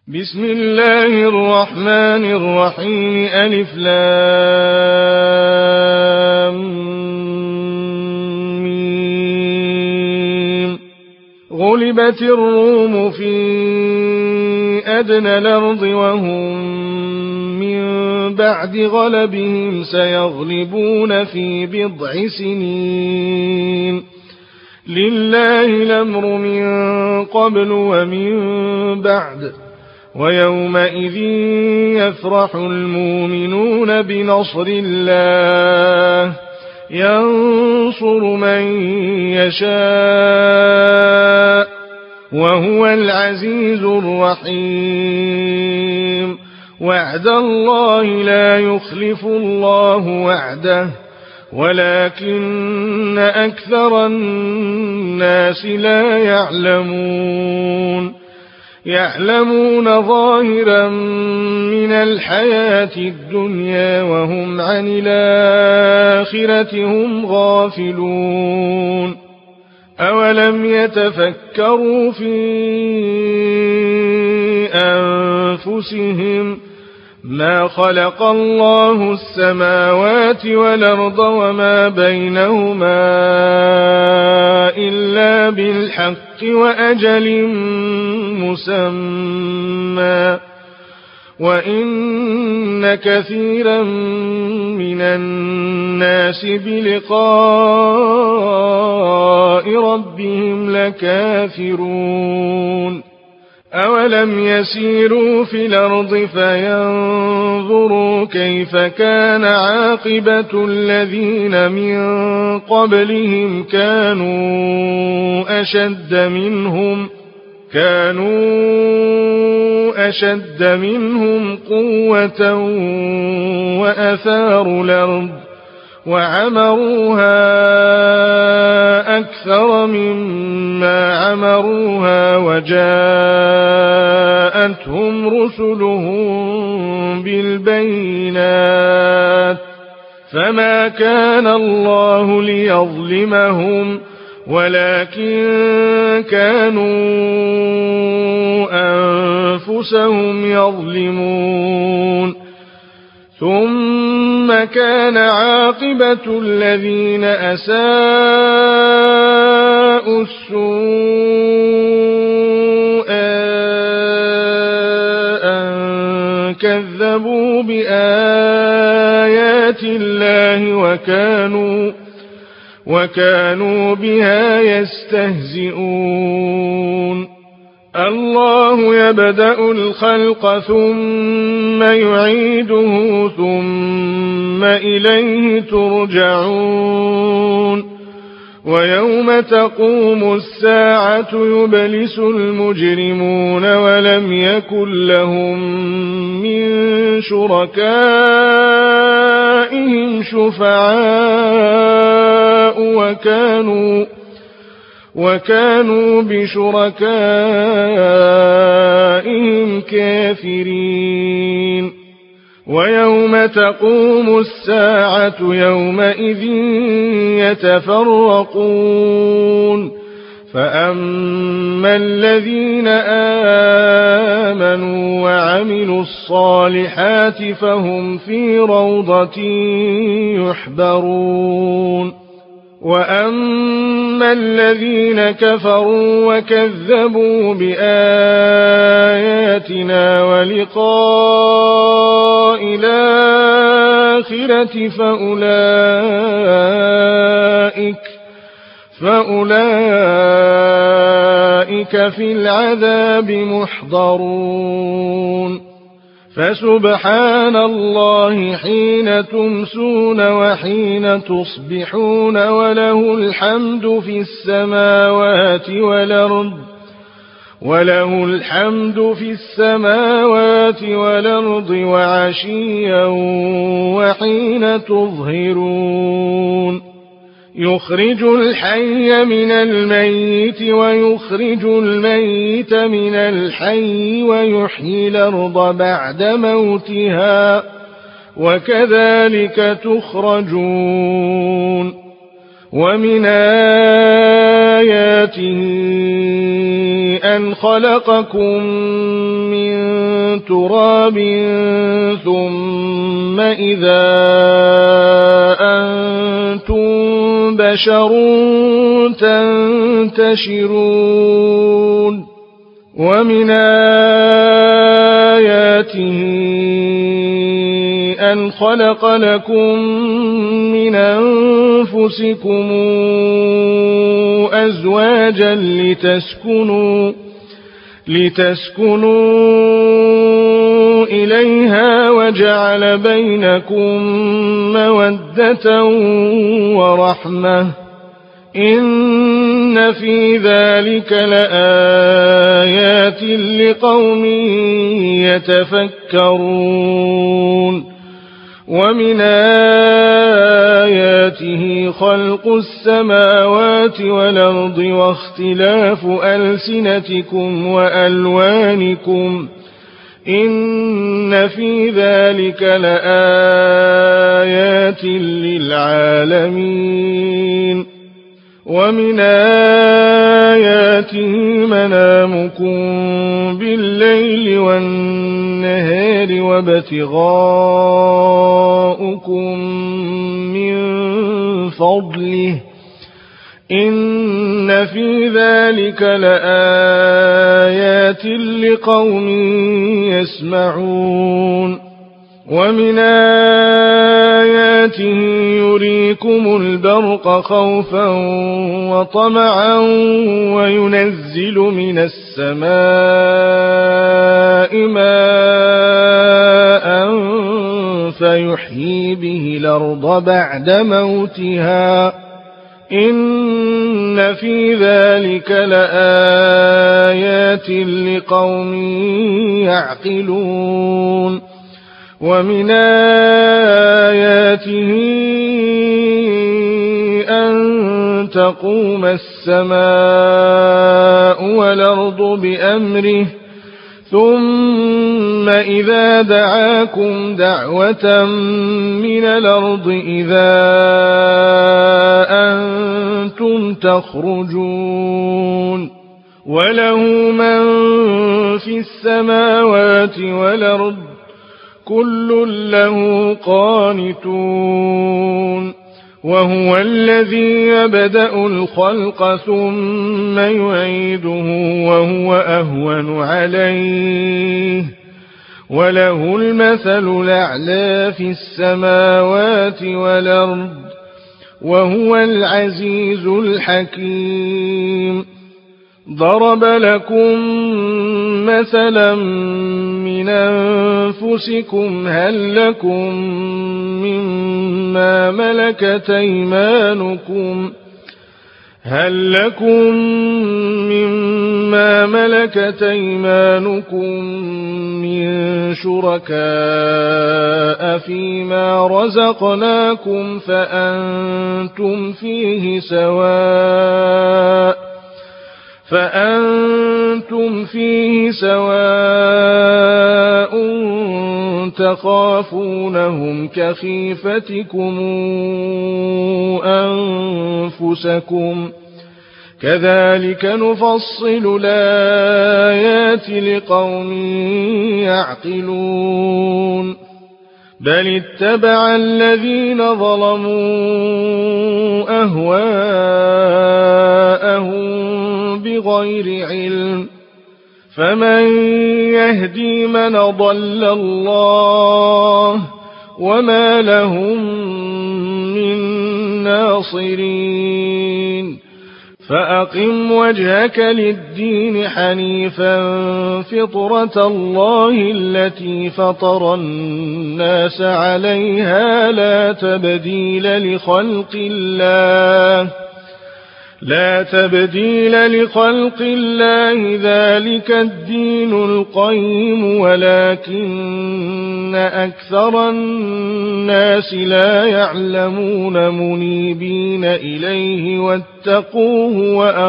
بسم الله الرحمن الرحيم ألف لام ميم. غلبت الروم في أدنى الأرض وهم من بعد غلبهم سيغلبون في بضع سنين. لله الأمر من قبل ومن بعد، ويومئذ يفرح المؤمنون بنصر الله ينصر من يشاء وهو العزيز الرحيم. وعد الله لا يخلف الله وعده ولكن أكثر الناس لا يعلمون ظاهرا من الحياة الدنيا وهم عن الآخرة هم غافلون. أولم يتفكروا في أنفسهم ما خلق الله السماوات والأرض وما بينهما إلا بالحق وأجل مسمى، وإن كثيرا من الناس بلقاء ربهم لكافرون. أولم يسيروا في الأرض فينظروا كيف كان عاقبة الذين من قبلهم كانوا أشد منهم قوة وأثاروا الأرض وعمروها أكثر مما عمروها وجاءتهم رسلهم بالبينات فما كان الله ليظلمهم ولكن كانوا أنفسهم يظلمون. ثم كان عاقبة الذين أساءوا السوء أن كذبوا بآيات الله وكانوا بها يستهزئون. الله يبدأ الخلق ثم يعيده ثم إليه ترجعون. ويوم تقوم الساعة يبلس المجرمون ولم يكن لهم من شركائهم شفعاء وكانوا بشركائهم كافرين. ويوم تقوم الساعة يومئذ يتفرقون. فأما الذين آمنوا وعملوا الصالحات فهم في روضة يحبرون. وأما الذين كفروا وكذبوا بآياتنا ولقاء الآخرة فأولئك في العذاب محضرون. فسبحان الله حين تمسون وحين تصبحون وله الحمد في السماوات والأرض وعشيا وحين تظهرون. يخرج الحي من الميت ويخرج الميت من الحي ويحيي الأرض بعد موتها وكذلك تخرجون. ومن آياته أن خلقكم من تراب ثم إذا أنتم بشر تنتشرون ومن آياته أن خلق لكم من أنفسكم أزواجا لتسكنوا إليها وجعل بينكم مودة ورحمة إن في ذلك لآيات لقوم يتفكرون ومن آياته خلق السماوات والأرض واختلاف ألسنتكم وألوانكم إن في ذلك لآيات للعالمين ومن آياته منامكم بالليل والنهار وابتغاؤكم من فضله إن في ذلك لآيات لقوم يسمعون ومن آياته يريكم البرق خوفا وطمعا وينزل من السماء ماء فيحيي به الأرض بعد موتها إن في ذلك لآيات لقوم يعقلون ومن آياته أن تقوم السماء والأرض بأمره ثم إذا دعاكم دعوة من الأرض إذا أنتم تخرجون وله من في السماوات والأرض كل له قانتون وهو الذي يبدأ الخلق ثم يعيده وهو أهون عليه وله المثل الأعلى في السماوات والأرض وهو العزيز الحكيم ضرب لكم مثلا من أنفسكم هل لكم مما ملكت أيمانكم من شركاء فيما رزقناكم فأنتم فيه سواء تخافونهم كخيفتكم أنفسكم كذلك نفصل الآيات لقوم يعقلون بل اتبع الذين ظلموا أهواءهم بغير علم فمن يهدي من ضل الله وما لهم من ناصرين فأقم وجهك للدين حنيفا فطرة الله التي فطر الناس عليها لا تبديل لخلق الله ذلك الدين القيم ولكن أكثر الناس لا يعلمون منيبين إليه واتقوه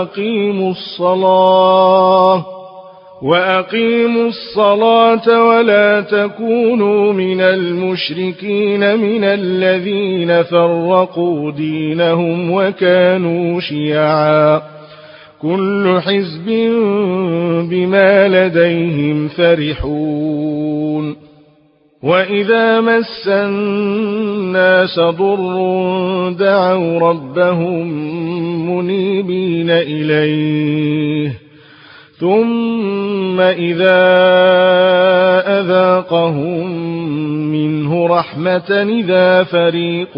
وأقيموا الصلاة ولا تكونوا من المشركين من الذين فرقوا دينهم وكانوا شيعا كل حزب بما لديهم فرحون وإذا مس الناس ضر دعوا ربهم منيبين إليه ثم إذا أذاقهم منه رحمة إذا فريق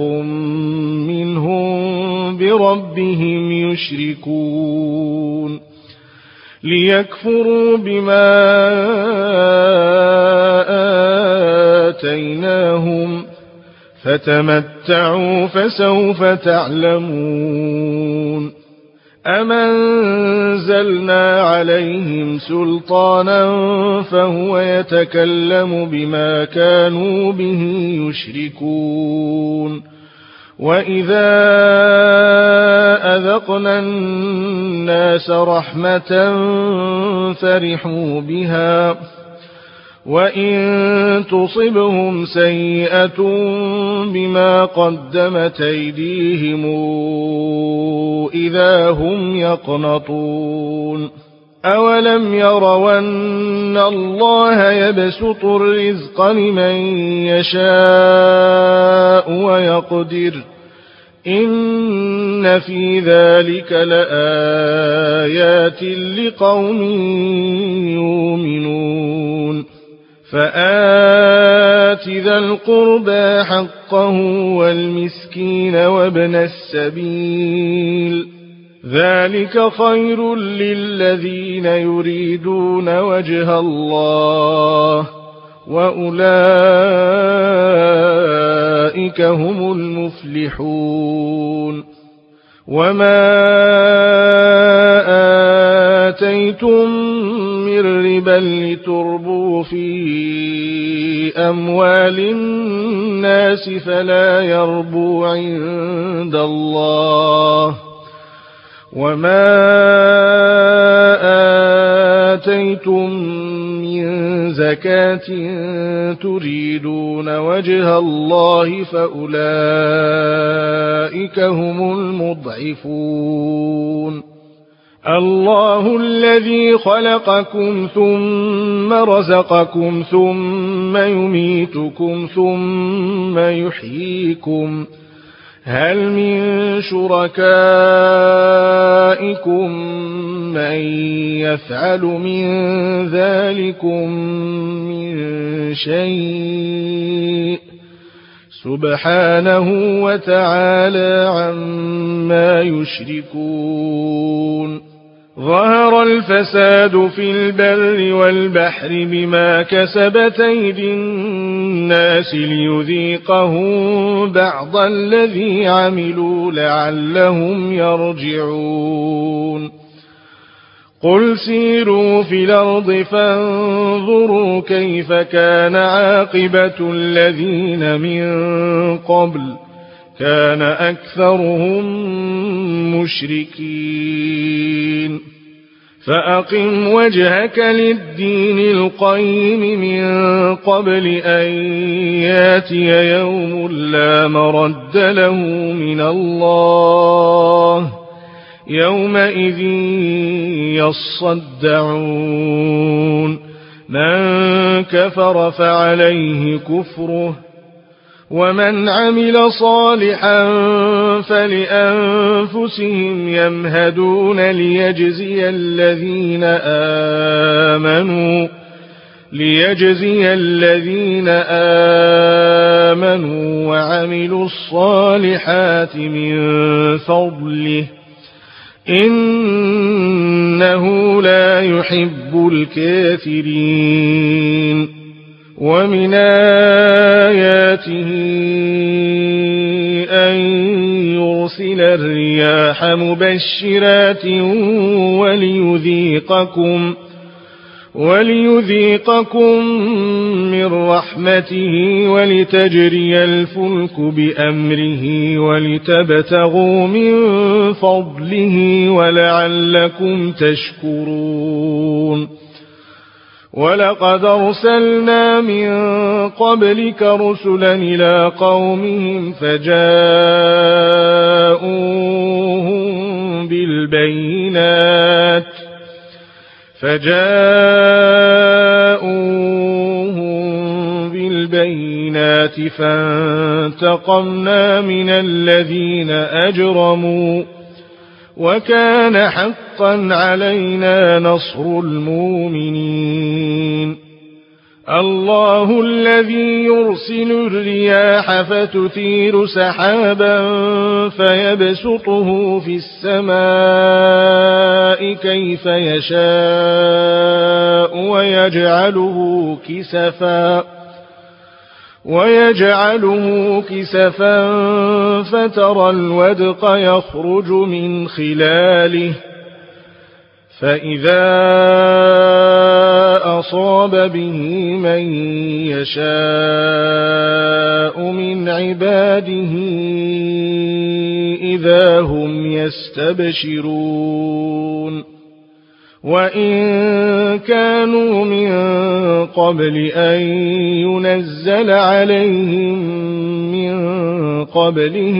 منهم بربهم يشركون ليكفروا بما آتيناهم فتمتعوا فسوف تعلمون أم أنزلنا عليهم سلطانا فهو يتكلم بما كانوا به يشركون وإذا أذقنا الناس رحمة فرحوا بها وإن تصبهم سيئة بما قدمت أيديهم إذا هم يقنطون أولم يروا أن الله يبسط الرزق لمن يشاء ويقدر إن في ذلك لآيات لقوم يؤمنون فآت ذا القربى حقه والمسكين وابن السبيل ذلك خير للذين يريدون وجه الله وأولئك هم المفلحون وما آتيتم من ربا لتربوا في أموال الناس فلا يربو عند الله وما آتيتم من زكاة تريدون وجه الله فأولئك هم المضعفون الله الذي خلقكم ثم رزقكم ثم يميتكم ثم يحييكم هل من شركائكم من يفعل من ذلكم من شيء سبحانه وتعالى عما يشركون ظهر الفساد في البر والبحر بما كسبت أيدي الناس ليذيقهم بعض الذي عملوا لعلهم يرجعون قل سيروا في الأرض فانظروا كيف كان عاقبة الذين من قبل كان أكثرهم مشركين فأقم وجهك للدين القيم من قبل أن ياتي يوم لا مرد له من الله يومئذ يصدعون من كفر فعليه كفره ومن عمل صالحا فلأنفسهم يمهدون ليجزي الذين آمنوا وعملوا الصالحات من فضله إنه لا يحب الكافرين ومن آياته أن يرسل الرياح مبشرات وليذيقكم من رحمته ولتجري الفلك بأمره ولتبتغوا من فضله ولعلكم تشكرون ولقد أرسلنا من قبلك رسلا إلى قومهم فجاءوهم بالبينات فانتقمنا من الذين أجرموا وكان حقا علينا نصر المؤمنين. الله الذي يرسل الرياح فتثير سحابا فيبسطه في السماء كيف يشاء ويجعله كسفا فترى الودق يخرج من خلاله فإذا أصاب به من يشاء من عباده إذا هم يستبشرون. وإن كانوا من قبل أن ينزل عليهم من قبله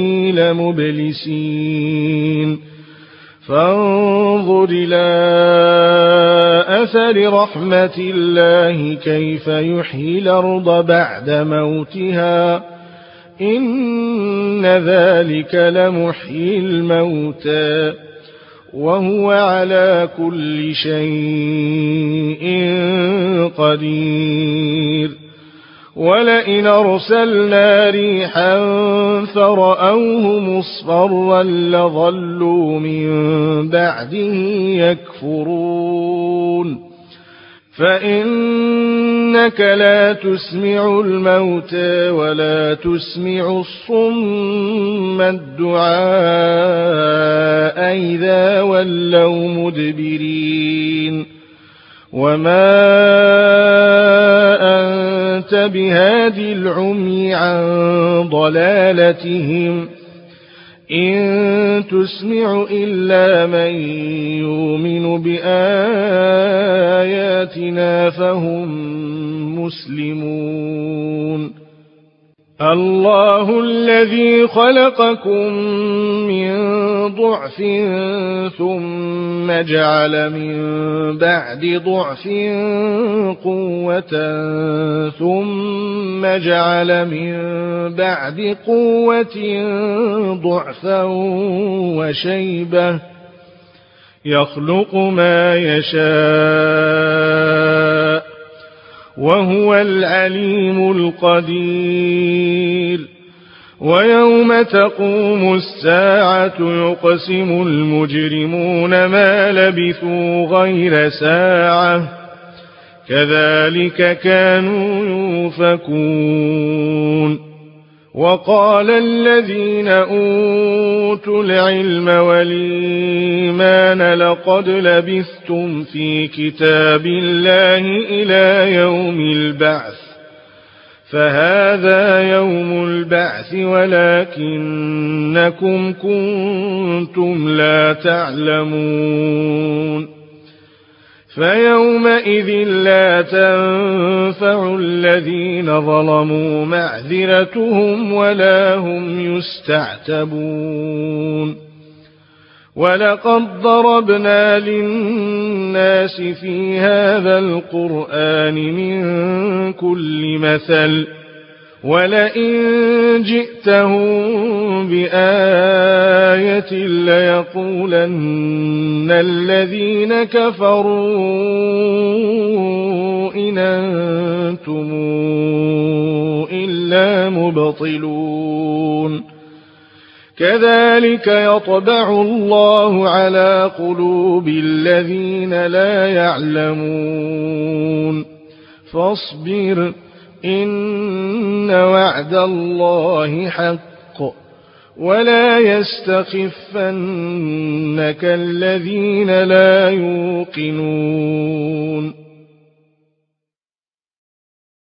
لمبلسين. فانظر إلى أثر رحمة الله كيف يحيي الأرض بعد موتها إن ذلك لمحيي الموتى وهو على كل شيء قدير. ولئن أرسلنا ريحا فرأوه مصفرا لظلوا من بعده يكفرون. فإنك لا تسمع الموتى ولا تسمع الصم الدعاء إذا ولوا مدبرين. وما أنت بهادي العمي عن ضلالتهم إن تسمع إلا من يؤمن بآياتنا فهم مسلمون. الله الذي خلقكم من ضعف ثم جعل من بعد ضعف قوة ثم جعل من بعد قوة ضعفا وشيبة يخلق ما يشاء وهو العليم القدير. ويوم تقوم الساعة يقسم المجرمون ما لبثوا غير ساعة كذلك كانوا يؤفكون. وقال الذين أوتوا العلم والإيمان لقد لبثتم في كتاب الله إلى يوم البعث فهذا يوم البعث ولكنكم كنتم لا تعلمون. فيومئذ لا تنفع الذين ظلموا معذرتهم ولا هم يستعتبون. ولقد ضربنا للناس في هذا القرآن من كل مثل ولئن جئتهم بآية ليقولن الذين كفروا إن أنتم إلا مبطلون. كذلك يطبع الله على قلوب الذين لا يعلمون. فاصبر إن وعد الله حق ولا يستخفنك الذين لا يوقنون.